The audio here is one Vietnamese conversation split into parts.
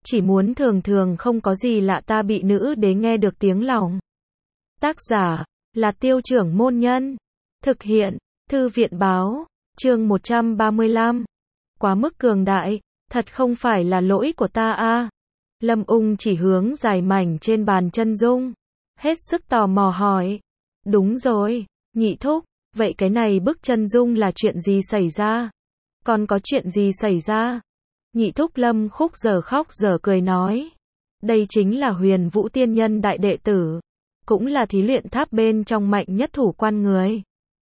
chỉ muốn thường thường không có gì lạ ta bị nữ đế nghe được tiếng lòng. Tác giả là Tiêu Trưởng Môn Nhân. Thực hiện Thư viện Báo. Chương 135. Quá mức cường đại, thật không phải là lỗi của ta a. Lâm Ung chỉ hướng dài mảnh trên bàn chân dung, hết sức tò mò hỏi. Đúng rồi, nhị thúc, vậy cái này bức chân dung là chuyện gì xảy ra? Còn có chuyện gì xảy ra? Nhị thúc Lâm Khúc giờ khóc giờ cười nói. Đây chính là Huyền Vũ Tiên Nhân đại đệ tử, cũng là thí luyện tháp bên trong mạnh nhất thủ quan người.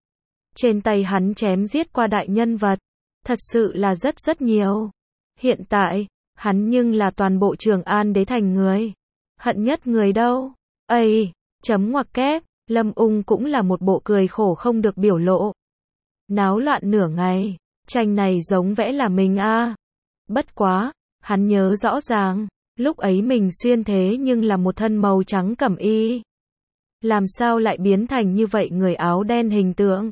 Trên tay hắn chém giết qua đại nhân vật, thật sự là rất nhiều. Hiện tại, hắn nhưng là toàn bộ Trường An Đế thành người. Hận nhất người đâu? Ây, chấm ngoặc kép, Lâm Ung cũng là một bộ cười khổ không được biểu lộ. Náo loạn nửa ngày, tranh này giống vẽ là mình a. Bất quá, hắn nhớ rõ ràng, lúc ấy mình xuyên thế nhưng là một thân màu trắng cẩm y. Làm sao lại biến thành như vậy người áo đen hình tượng?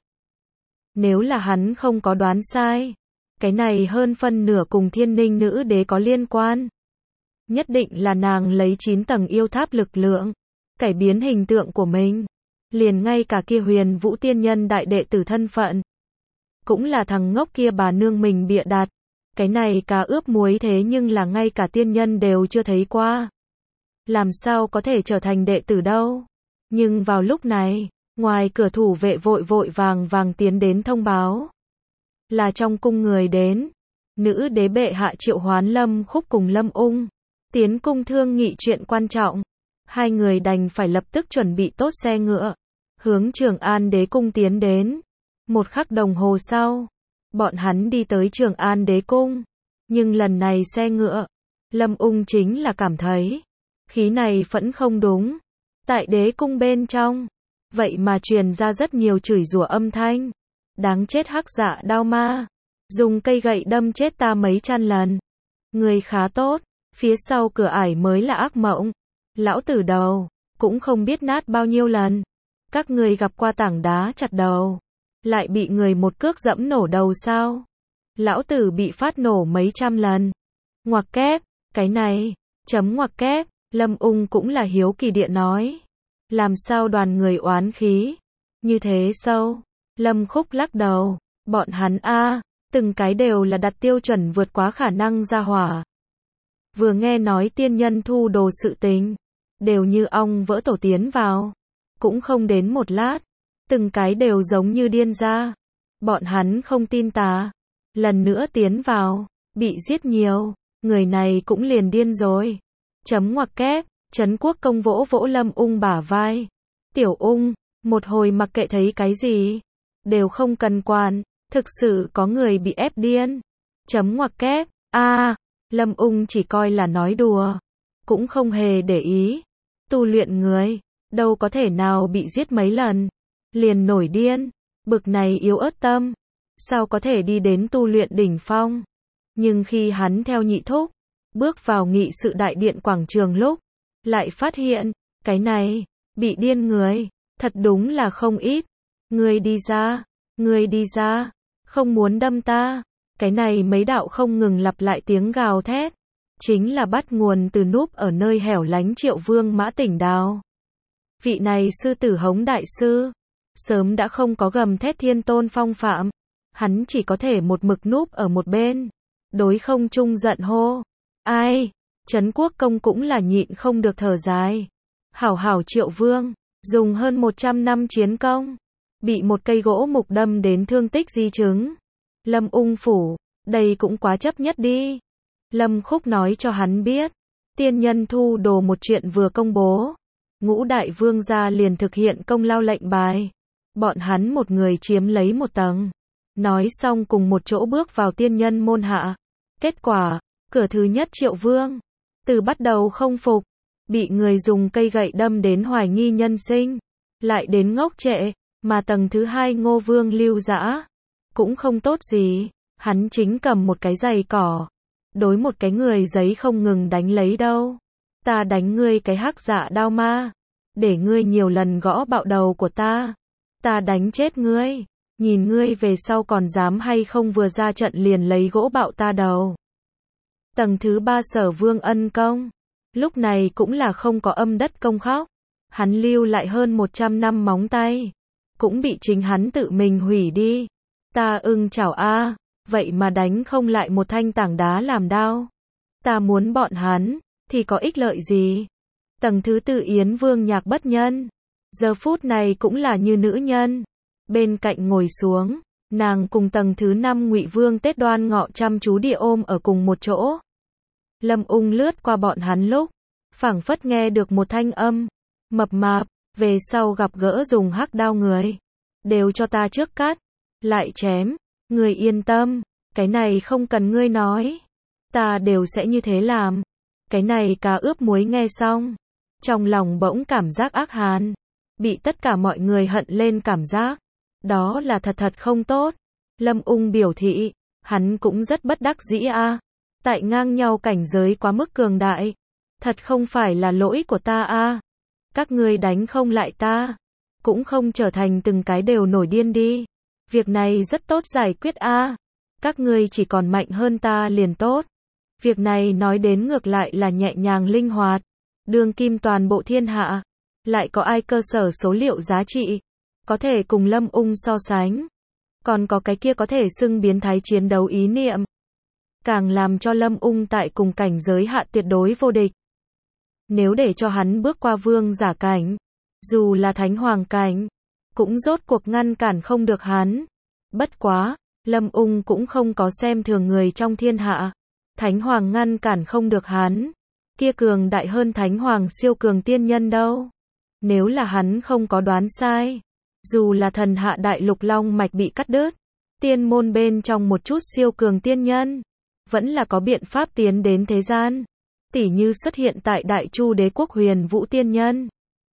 Nếu là hắn không có đoán sai, cái này hơn phân nửa cùng Thiên Ninh nữ đế có liên quan. Nhất định là nàng lấy 9 tầng yêu tháp lực lượng, cải biến hình tượng của mình. Liền ngay cả kia Huyền Vũ Tiên Nhân đại đệ tử thân phận, cũng là thằng ngốc kia bà nương mình bịa đặt. Cái này cá ướp muối thế nhưng là ngay cả tiên nhân đều chưa thấy qua. Làm sao có thể trở thành đệ tử đâu? Nhưng vào lúc này, ngoài cửa thủ vệ vội vàng tiến đến thông báo. Là trong cung người đến. Nữ đế bệ hạ triệu hoán Lâm Khúc cùng Lâm Ung tiến cung thương nghị chuyện quan trọng. Hai người đành phải lập tức chuẩn bị tốt xe ngựa, hướng Trường An Đế cung tiến đến. Một khắc đồng hồ sau, bọn hắn đi tới Trường An Đế cung. Nhưng lần này xe ngựa, Lâm Ung chính là cảm thấy khí này vẫn không đúng. Tại đế cung bên trong, vậy mà truyền ra rất nhiều chửi rủa âm thanh. Đáng chết hắc dạ đao ma, dùng cây gậy đâm chết ta mấy trăm lần. Người khá tốt, phía sau cửa ải mới là ác mộng. Lão tử đầu, cũng không biết nát bao nhiêu lần. Các người gặp qua tảng đá chặt đầu, lại bị người một cước dẫm nổ đầu sao? Lão tử bị phát nổ mấy trăm lần. Ngoặc kép, cái này, chấm ngoặc kép, Lâm Ung cũng là hiếu kỳ địa nói. Làm sao đoàn người oán khí như thế sâu? Lâm Khúc lắc đầu, bọn hắn từng cái đều là đặt tiêu chuẩn vượt quá khả năng ra hỏa. Vừa nghe nói tiên nhân thu đồ sự tình, đều như ong vỡ tổ tiến vào. Cũng không đến một lát, từng cái đều giống như điên ra. Bọn hắn không tin ta. Lần nữa tiến vào, bị giết nhiều, người này cũng liền điên rồi. Chấm ngoặc kép, Trấn Quốc Công vỗ Lâm Ung bả vai. Tiểu Ung, một hồi mặc kệ thấy cái gì, đều không cần quản, thực sự có người bị ép điên. Chấm ngoặc kép, Lâm Ung chỉ coi là nói đùa, cũng không hề để ý. Tu luyện người, đâu có thể nào bị giết mấy lần, liền nổi điên, bực này yếu ớt tâm, sao có thể đi đến tu luyện đỉnh phong. Nhưng khi hắn theo nhị thúc, bước vào nghị sự đại điện quảng trường lúc, lại phát hiện, cái này, bị điên người, thật đúng là không ít. Ngươi đi ra, không muốn đâm ta. Cái này mấy đạo không ngừng lặp lại tiếng gào thét, chính là bắt nguồn từ núp ở nơi hẻo lánh Triệu Vương Mã Tỉnh Đào. Vị này sư tử Hống đại sư, sớm đã không có gầm thét thiên tôn phong phạm, hắn chỉ có thể một mực núp ở một bên, đối không trung giận hô. Ai? Trấn Quốc Công cũng là nhịn không được thở dài. Hảo Triệu Vương, dùng hơn 100 năm chiến công, bị một cây gỗ mục đâm đến thương tích di chứng. Lâm Ung phủ, đây cũng quá chấp nhất đi. Lâm Khúc nói cho hắn biết, tiên nhân thu đồ một chuyện vừa công bố. Ngũ đại vương gia liền thực hiện công lao lệnh bài. Bọn hắn một người chiếm lấy một tầng. Nói xong cùng một chỗ bước vào tiên nhân môn hạ. Kết quả, cửa thứ nhất Triệu Vương, từ bắt đầu không phục, bị người dùng cây gậy đâm đến hoài nghi nhân sinh, lại đến ngốc trệ, mà tầng thứ hai Ngô Vương Lưu Dã, cũng không tốt gì, hắn chính cầm một cái giày cỏ, đối một cái người giấy không ngừng đánh lấy đâu. Ta đánh ngươi cái hắc dạ đao ma, để ngươi nhiều lần gõ bạo đầu của ta đánh chết ngươi, nhìn ngươi về sau còn dám hay không vừa ra trận liền lấy gỗ bạo ta đầu. Tầng thứ 3 Sở Vương Ân Công. Lúc này cũng là không có âm đất công khóc. Hắn lưu lại hơn 100 năm móng tay. Cũng bị chính hắn tự mình hủy đi. Ta ưng chảo a, vậy mà đánh không lại một thanh tảng đá làm đao. Ta muốn bọn hắn, thì có ích lợi gì? Tầng thứ 4 Yến Vương Nhạc Bất Nhân. Giờ phút này cũng là như nữ nhân. Bên cạnh ngồi xuống, nàng cùng tầng thứ 5 Ngụy Vương Tết Đoan Ngọ chăm chú địa ôm ở cùng một chỗ. Lâm Ung lướt qua bọn hắn lúc, phảng phất nghe được một thanh âm, mập mạp, về sau gặp gỡ dùng hắc đao người. Đều cho ta trước cắt, lại chém, người yên tâm, cái này không cần ngươi nói. Ta đều sẽ như thế làm. Cái này cá ướp muối nghe xong. Trong lòng bỗng cảm giác ác hàn. Bị tất cả mọi người hận lên cảm giác. Đó là thật không tốt. Lâm Ung biểu thị, hắn cũng rất bất đắc dĩ a. Tại ngang nhau cảnh giới quá mức cường đại. Thật không phải là lỗi của ta a. Các ngươi đánh không lại ta. Cũng không trở thành từng cái đều nổi điên đi. Việc này rất tốt giải quyết a. Các ngươi chỉ còn mạnh hơn ta liền tốt. Việc này nói đến ngược lại là nhẹ nhàng linh hoạt. Đương kim toàn bộ thiên hạ. Lại có ai cơ sở số liệu giá trị có thể cùng Lâm Ung so sánh. Còn có cái kia có thể xưng biến thái chiến đấu ý niệm. Càng làm cho Lâm Ung tại cùng cảnh giới hạ tuyệt đối vô địch. Nếu để cho hắn bước qua vương giả cảnh, dù là thánh hoàng cảnh, cũng rốt cuộc ngăn cản không được hắn. Bất quá, Lâm Ung cũng không có xem thường người trong thiên hạ. Thánh hoàng ngăn cản không được hắn. Kia cường đại hơn thánh hoàng siêu cường tiên nhân đâu. Nếu là hắn không có đoán sai, dù là thần hạ đại lục long mạch bị cắt đứt, tiên môn bên trong một chút siêu cường tiên nhân, vẫn là có biện pháp tiến đến thế gian. Tỉ như xuất hiện tại Đại Chu Đế quốc Huyền Vũ tiên nhân.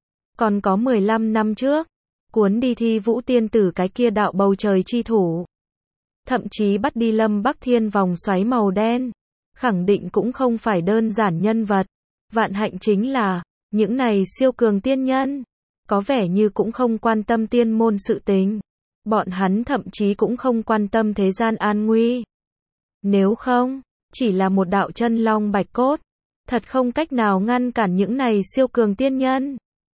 Còn có 15 năm trước, cuốn đi Thi Vũ tiên tử cái kia đạo bầu trời chi thủ. Thậm chí bắt đi Lâm Bắc Thiên vòng xoáy màu đen. Khẳng định cũng không phải đơn giản nhân vật. Vạn hạnh chính là, những này siêu cường tiên nhân, có vẻ như cũng không quan tâm tiên môn sự tình. Bọn hắn thậm chí cũng không quan tâm thế gian an nguy. Nếu không, chỉ là một đạo chân long bạch cốt, thật không cách nào ngăn cản những này siêu cường tiên nhân.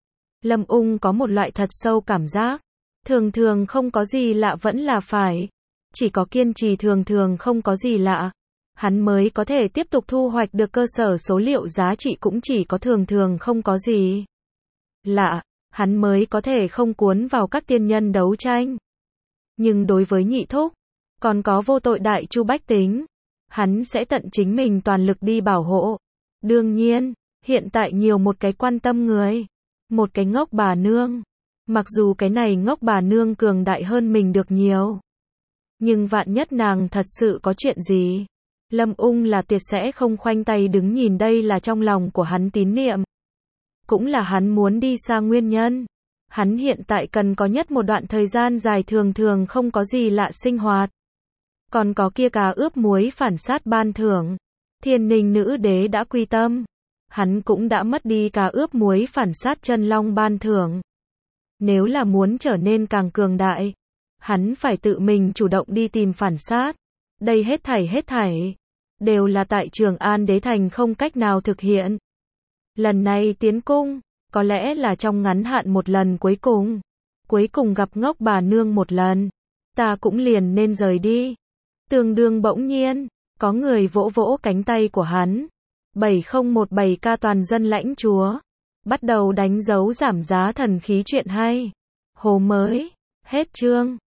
Lâm Ung có một loại thật sâu cảm giác, thường thường không có gì lạ vẫn là phải. Chỉ có kiên trì thường thường không có gì lạ. Hắn mới có thể tiếp tục thu hoạch được cơ sở số liệu giá trị cũng chỉ có thường thường không có gì lạ, hắn mới có thể không cuốn vào các tiên nhân đấu tranh. Nhưng đối với nhị thúc, còn có vô tội Đại Chu bách tính, hắn sẽ tận chính mình toàn lực đi bảo hộ. Đương nhiên, hiện tại nhiều một cái quan tâm người, một cái ngốc bà nương. Mặc dù cái này ngốc bà nương cường đại hơn mình được nhiều, nhưng vạn nhất nàng thật sự có chuyện gì, Lâm Ung là tuyệt sẽ không khoanh tay đứng nhìn. Đây là trong lòng của hắn tín niệm. Cũng là hắn muốn đi xa nguyên nhân. Hắn hiện tại cần có nhất một đoạn thời gian dài thường thường không có gì lạ sinh hoạt. Còn có kia cá ướp muối phản sát ban thưởng. Thiên Ninh nữ đế đã quy tâm. Hắn cũng đã mất đi cá ướp muối phản sát chân long ban thưởng. Nếu là muốn trở nên càng cường đại, hắn phải tự mình chủ động đi tìm phản sát. Đây hết thảy đều là tại Trường An Đế Thành không cách nào thực hiện. Lần này tiến cung, có lẽ là trong ngắn hạn một lần cuối cùng gặp ngốc bà nương một lần, ta cũng liền nên rời đi. Tương đương bỗng nhiên, có người vỗ vỗ cánh tay của hắn. 7017K toàn dân lãnh chúa, bắt đầu đánh dấu giảm giá thần khí chuyện hay. Hồ mới, hết chương.